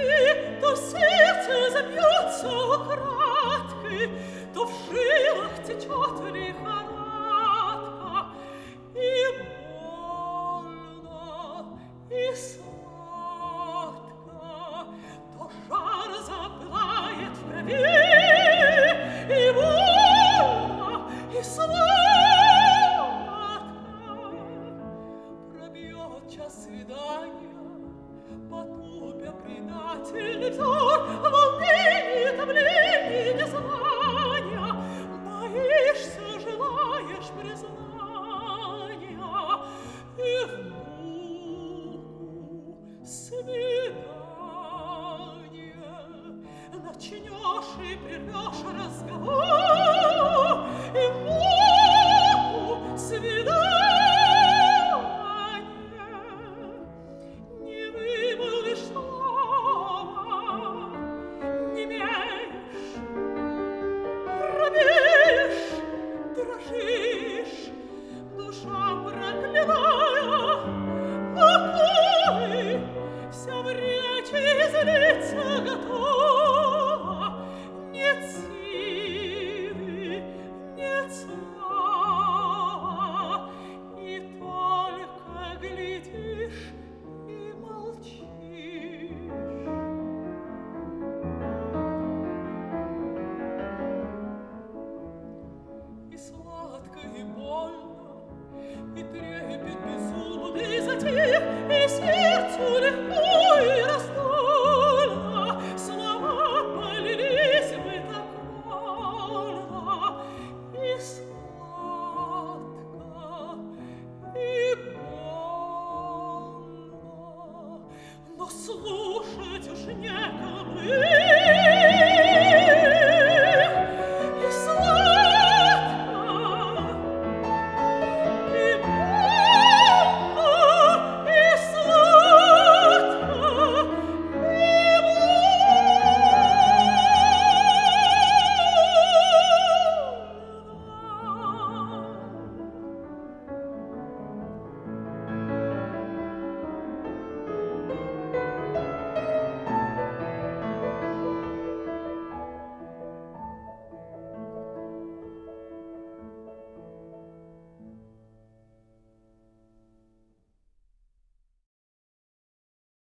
любви, то сердце забьется украдкой, то в жилах течет лихорадка, и больно, и сладко, то жар запылает в крови, и больно, и сладко, пробьет час свидания, потупя предательный взор, волнение, томление, незнания, боишься, желаешь признания, и в муку свидания начнешь и прервешь разговор, и в муку свидания не вымолвишь слова, немеешь, робеешь, дрожишь, душа проклиная, покой, вся в речи излиться готова, нет силы, нет слова, и только глядишь и молчишь. И сладко, и больно, и ты